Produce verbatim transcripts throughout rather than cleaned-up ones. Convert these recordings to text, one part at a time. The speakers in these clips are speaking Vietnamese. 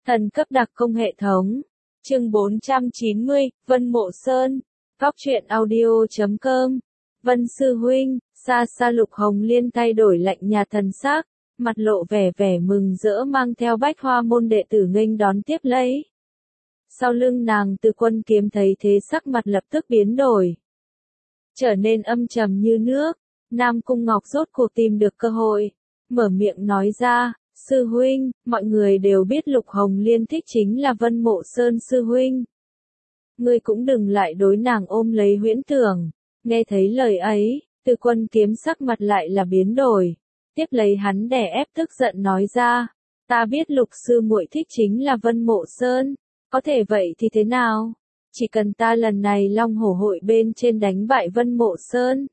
Thần cấp đặc công hệ thống. Chương bốn trăm chín mươi, Vân Mộ Sơn. Góc truyện audio chấm com. Vân sư huynh, xa xa Lục Hồng Liên thay đổi lạnh nhạt thần sắc, mặt lộ vẻ vẻ mừng rỡ mang theo bách hoa môn đệ tử nghênh đón tiếp lấy. Sau lưng nàng Từ Quân Kiếm thấy thế sắc mặt lập tức biến đổi, trở nên âm trầm như nước. Nam Cung Ngọc rốt cuộc tìm được cơ hội, mở miệng nói ra, sư huynh, mọi người đều biết Lục Hồng Liên thích chính là Vân Mộ Sơn sư huynh. Ngươi cũng đừng lại đối nàng ôm lấy huyễn tưởng. Nghe thấy lời ấy, Từ Quân Kiếm sắc mặt lại là biến đổi. Tiếp lấy hắn đè ép tức giận nói ra, ta biết Lục sư muội thích chính là Vân Mộ Sơn, có thể vậy thì thế nào? Chỉ cần ta lần này Long Hổ hội bên trên đánh bại Vân Mộ Sơn,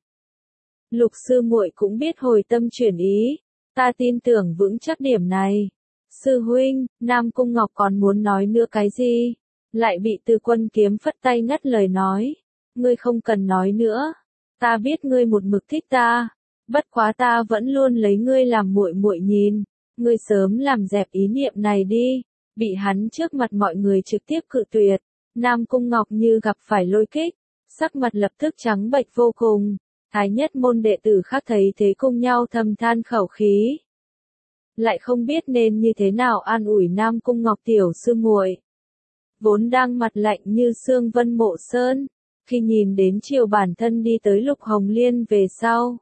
Lục sư muội cũng biết hồi tâm chuyển ý, ta tin tưởng vững chắc điểm này. Sư huynh, Nam Cung Ngọc còn muốn nói nữa cái gì, lại bị Từ Quân Kiếm phất tay ngắt lời nói, ngươi không cần nói nữa, ta biết ngươi một mực thích ta, bất quá ta vẫn luôn lấy ngươi làm muội muội nhìn, ngươi sớm làm dẹp ý niệm này đi. Bị hắn trước mặt mọi người trực tiếp cự tuyệt, Nam Cung Ngọc như gặp phải lôi kích, sắc mặt lập tức trắng bệch vô cùng. Thái nhất môn đệ tử khác thấy thế cùng nhau thầm than khẩu khí, lại không biết nên như thế nào an ủi Nam Cung Ngọc tiểu sư muội. Vốn đang mặt lạnh như xương Vân Mộ Sơn, khi nhìn đến chiều bản thân đi tới Lục Hồng Liên về sau,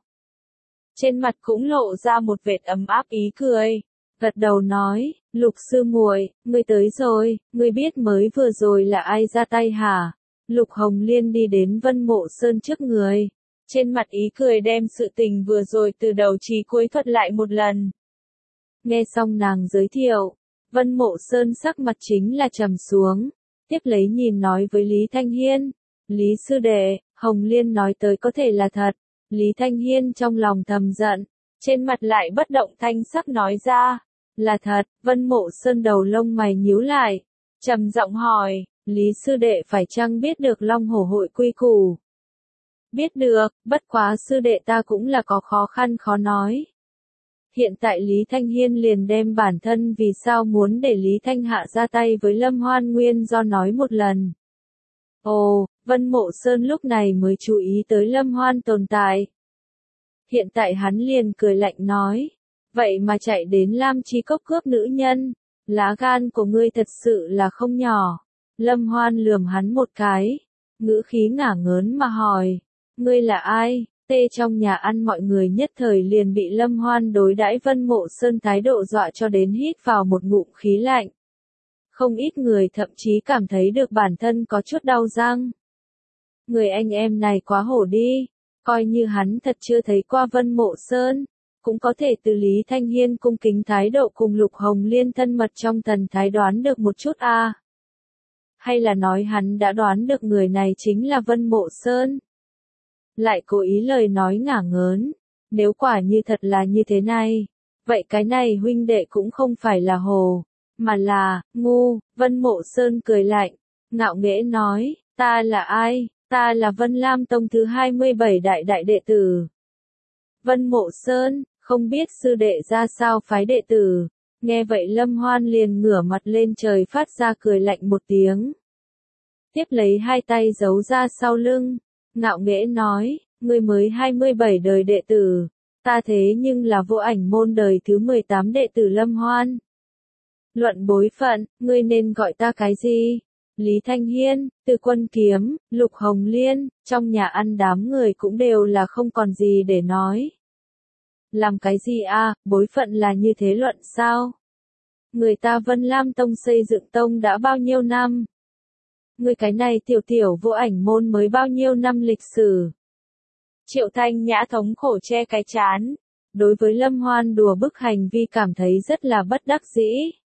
trên mặt cũng lộ ra một vệt ấm áp ý cười, gật đầu nói, Lục sư muội, ngươi tới rồi, ngươi biết mới vừa rồi là ai ra tay hả? Lục Hồng Liên đi đến Vân Mộ Sơn trước người, trên mặt ý cười đem sự tình vừa rồi từ đầu chí cuối thuật lại một lần. Nghe xong nàng giới thiệu, Vân Mộ Sơn sắc mặt chính là trầm xuống, tiếp lấy nhìn nói với Lý Thanh Hiên, Lý sư đệ, Hồng Liên nói tới có thể là thật. Lý Thanh Hiên trong lòng thầm giận, trên mặt lại bất động thanh sắc nói ra, là thật. Vân Mộ Sơn đầu lông mày nhíu lại, trầm giọng hỏi, Lý sư đệ phải chăng biết được Long Hổ hội quy củ? Biết được, bất quá sư đệ ta cũng là có khó khăn khó nói. Hiện tại Lý Thanh Hiên liền đem bản thân vì sao muốn để Lý Thanh Hạ ra tay với Lâm Hoan nguyên do nói một lần. Ồ, Vân Mộ Sơn lúc này mới chú ý tới Lâm Hoan tồn tại. Hiện tại hắn liền cười lạnh nói, vậy mà chạy đến Lam Chi Cốc cướp nữ nhân, lá gan của ngươi thật sự là không nhỏ. Lâm Hoan lườm hắn một cái, ngữ khí ngả ngớn mà hỏi, ngươi là ai? Tê trong nhà ăn mọi người nhất thời liền bị Lâm Hoan đối đãi Vân Mộ Sơn thái độ dọa cho đến hít vào một ngụm khí lạnh. Không ít người thậm chí cảm thấy được bản thân có chút đau răng. Người anh em này quá hổ đi, coi như hắn thật chưa thấy qua Vân Mộ Sơn, cũng có thể từ Lý Thanh Hiên cung kính thái độ cùng Lục Hồng Liên thân mật trong thần thái đoán được một chút a. À. Hay là nói hắn đã đoán được người này chính là Vân Mộ Sơn? Lại cố ý lời nói ngả ngớn, nếu quả như thật là như thế này, vậy cái này huynh đệ cũng không phải là hồ, mà là ngu. Vân Mộ Sơn cười lạnh, ngạo nghễ nói, ta là ai? Ta là Vân Lam Tông thứ hai mươi bảy đại đại đệ tử. Vân Mộ Sơn, không biết sư đệ ra sao phái đệ tử. Nghe vậy Lâm Hoan liền ngửa mặt lên trời phát ra cười lạnh một tiếng. Tiếp lấy hai tay giấu ra sau lưng, ngạo nghễ nói, ngươi mới hai mươi bảy đời đệ tử, ta thế nhưng là Vô Ảnh môn đời thứ mười tám đệ tử Lâm Hoan. Luận bối phận, ngươi nên gọi ta cái gì? Lý Thanh Hiên, Từ Quân Kiếm, Lục Hồng Liên, trong nhà ăn đám người cũng đều là không còn gì để nói. Làm cái gì a? À, bối phận là như thế luận sao? Người ta Vân Lam Tông xây dựng tông đã bao nhiêu năm? Người cái này tiểu tiểu Vô Ảnh môn mới bao nhiêu năm lịch sử? Triệu Thanh Nhã thống khổ che cái chán, đối với Lâm Hoan đùa bức hành vi cảm thấy rất là bất đắc dĩ.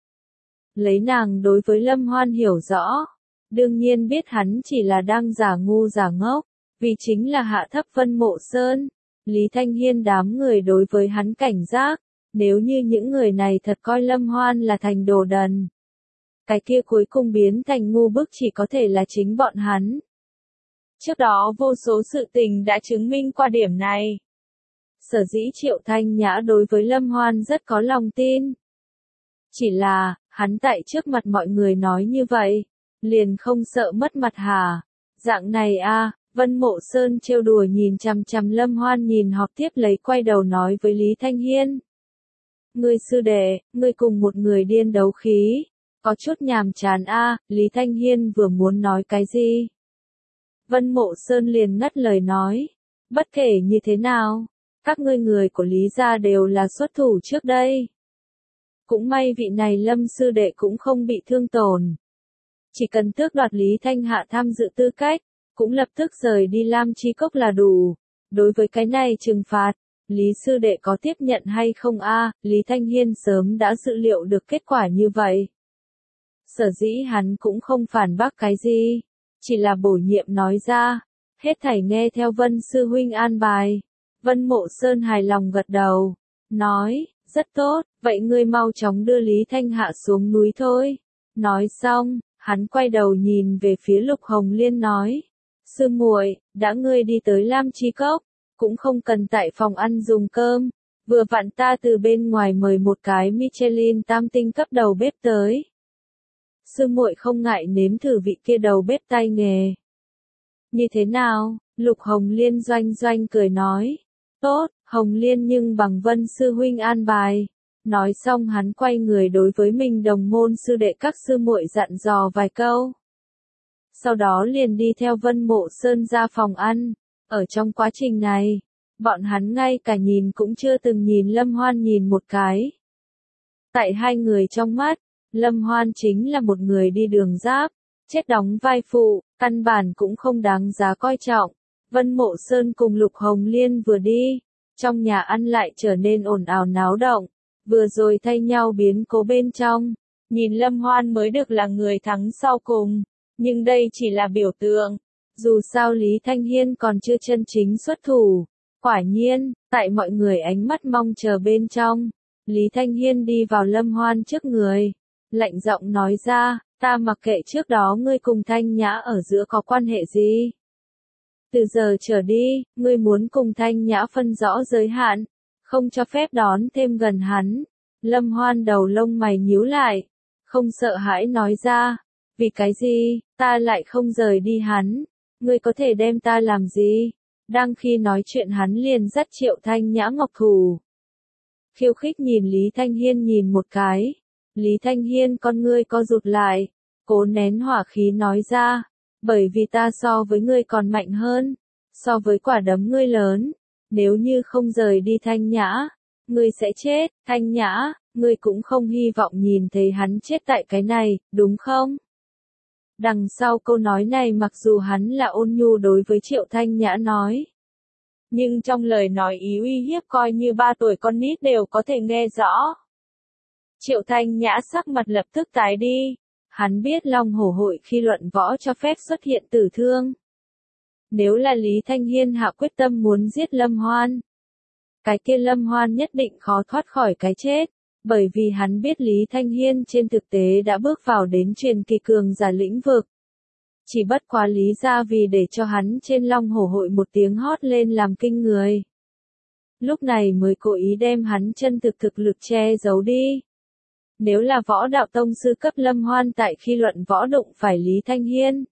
Lấy nàng đối với Lâm Hoan hiểu rõ, đương nhiên biết hắn chỉ là đang giả ngu giả ngốc, vì chính là hạ thấp Vân Mộ Sơn. Lý Thanh Hiên đám người đối với hắn cảnh giác, nếu như những người này thật coi Lâm Hoan là thành đồ đần, cái kia cuối cùng biến thành ngu bức chỉ có thể là chính bọn hắn. Trước đó vô số sự tình đã chứng minh qua điểm này. Sở dĩ Triệu Thanh Nhã đối với Lâm Hoan rất có lòng tin. Chỉ là, Hắn tại trước mặt mọi người nói như vậy, liền không sợ mất mặt hả? Dạng này a, Vân Mộ Sơn trêu đùa nhìn chằm chằm Lâm Hoan nhìn họp tiếp lấy quay đầu nói với Lý Thanh Hiên. Ngươi sư đệ, ngươi cùng một người điên đấu khí, có chút nhàm chán a, Lý Thanh Hiên vừa muốn nói cái gì? Vân Mộ Sơn liền ngắt lời nói, bất kể như thế nào, các ngươi người của Lý gia đều là xuất thủ trước đây. Cũng may vị này Lâm sư đệ cũng không bị thương tổn. Chỉ cần tước đoạt Lý Thanh Hạ tham dự tư cách, cũng lập tức rời đi Lam Chi Cốc là đủ. Đối với cái này trừng phạt, Lý sư đệ có tiếp nhận hay không a? Lý Thanh Hiên sớm đã dự liệu được kết quả như vậy. Sở dĩ hắn cũng không phản bác cái gì, chỉ là bổ nhiệm nói ra, hết thảy nghe theo Vân sư huynh an bài. Vân Mộ Sơn hài lòng gật đầu, nói, rất tốt, vậy ngươi mau chóng đưa Lý Thanh Hạ xuống núi thôi. Nói xong, hắn quay đầu nhìn về phía Lục Hồng Liên nói, sư muội, đã ngươi đi tới Lam Chi Cốc, cũng không cần tại phòng ăn dùng cơm, vừa vặn ta từ bên ngoài mời một cái Michelin tam tinh cấp đầu bếp tới. Sư muội không ngại nếm thử vị kia đầu bếp tay nghề. Như thế nào? Lục Hồng Liên doanh doanh cười nói. Tốt, Hồng Liên nhưng bằng Vân sư huynh an bài. Nói xong hắn quay người đối với mình đồng môn sư đệ các sư muội dặn dò vài câu. Sau đó liền đi theo Vân Mộ Sơn ra phòng ăn. Ở trong quá trình này, bọn hắn ngay cả nhìn cũng chưa từng nhìn Lâm Hoan nhìn một cái. Tại hai người trong mắt, Lâm Hoan chính là một người đi đường giáp, chết đóng vai phụ, căn bản cũng không đáng giá coi trọng. Vân Mộ Sơn cùng Lục Hồng Liên vừa đi, trong nhà ăn lại trở nên ồn ào náo động, vừa rồi thay nhau biến cố bên trong. Nhìn Lâm Hoan mới được là người thắng sau cùng, nhưng đây chỉ là biểu tượng. Dù sao Lý Thanh Hiên còn chưa chân chính xuất thủ. Quả nhiên, tại mọi người ánh mắt mong chờ bên trong, Lý Thanh Hiên đi vào Lâm Hoan trước người, lạnh giọng nói ra, ta mặc kệ trước đó ngươi cùng Thanh Nhã ở giữa có quan hệ gì. Từ giờ trở đi, ngươi muốn cùng Thanh Nhã phân rõ giới hạn, không cho phép đón thêm gần hắn. Lâm Hoan đầu lông mày nhíu lại, không sợ hãi nói ra, vì cái gì, ta lại không rời đi hắn, ngươi có thể đem ta làm gì? Đang khi nói chuyện hắn liền dắt Triệu Thanh Nhã ngọc thủ. Khiêu khích nhìn Lý Thanh Hiên nhìn một cái, Lý Thanh Hiên con ngươi co rụt lại, cố nén hỏa khí nói ra, bởi vì ta so với ngươi còn mạnh hơn, so với quả đấm ngươi lớn, nếu như không rời đi Thanh Nhã, ngươi sẽ chết. Thanh Nhã, ngươi cũng không hy vọng nhìn thấy hắn chết tại cái này, đúng không? Đằng sau câu nói này mặc dù hắn là ôn nhu đối với Triệu Thanh Nhã nói, nhưng trong lời nói ý uy hiếp coi như ba tuổi con nít đều có thể nghe rõ. Triệu Thanh Nhã sắc mặt lập tức tái đi, hắn biết Long Hổ hội khi luận võ cho phép xuất hiện tử thương. Nếu là Lý Thanh Hiên hạ quyết tâm muốn giết Lâm Hoan, cái kia Lâm Hoan nhất định khó thoát khỏi cái chết, bởi vì hắn biết Lý Thanh Hiên trên thực tế đã bước vào đến truyền kỳ cường giả lĩnh vực. Chỉ bất quá lý ra vì để cho hắn trên Long Hổ hội một tiếng hót lên làm kinh người. Lúc này mới cố ý đem hắn chân thực thực lực che giấu đi. Nếu là võ đạo tông sư cấp Lâm Hoan tại khi luận võ đụng phải Lý Thanh Hiên,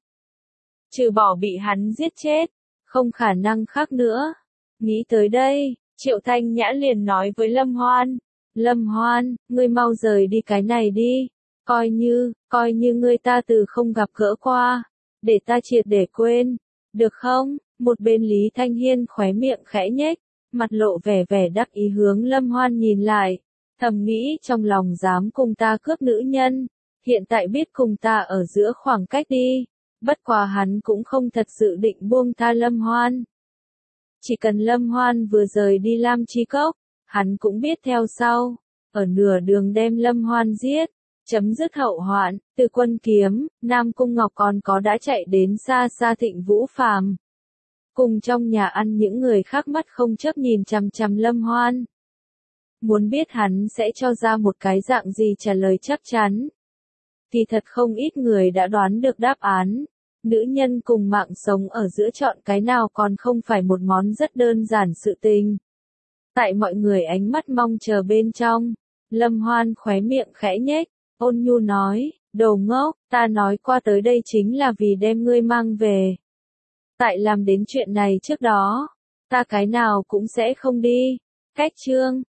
trừ bỏ bị hắn giết chết, không khả năng khác nữa. Nghĩ tới đây, Triệu Thanh Nhã liền nói với Lâm Hoan, Lâm Hoan, ngươi mau rời đi cái này đi, coi như, coi như ngươi ta từ không gặp gỡ qua, để ta triệt để quên, được không? Một bên Lý Thanh Hiên khóe miệng khẽ nhếch, mặt lộ vẻ vẻ đắc ý hướng Lâm Hoan nhìn lại, thầm nghĩ trong lòng dám cùng ta cướp nữ nhân, hiện tại biết cùng ta ở giữa khoảng cách đi, bất quá hắn cũng không thật sự định buông tha Lâm Hoan. Chỉ cần Lâm Hoan vừa rời đi Lam Chi Cốc, hắn cũng biết theo sau, ở nửa đường đem Lâm Hoan giết, chấm dứt hậu hoạn. Từ Quân Kiếm, Nam Cung Ngọc còn có đã chạy đến xa xa Thịnh Vũ Phàm. Cùng trong nhà ăn những người khác mắt không chớp nhìn chằm chằm Lâm Hoan. Muốn biết hắn sẽ cho ra một cái dạng gì trả lời chắc chắn. Thì thật không ít người đã đoán được đáp án. Nữ nhân cùng mạng sống ở giữa chọn cái nào còn không phải một món rất đơn giản sự tình. Tại mọi người ánh mắt mong chờ bên trong, Lâm Hoan khóe miệng khẽ nhếch, Ôn nhu nói, đồ ngốc, ta nói qua tới đây chính là vì đem ngươi mang về. Tại làm đến chuyện này trước đó, ta cái nào cũng sẽ không đi. Cách chương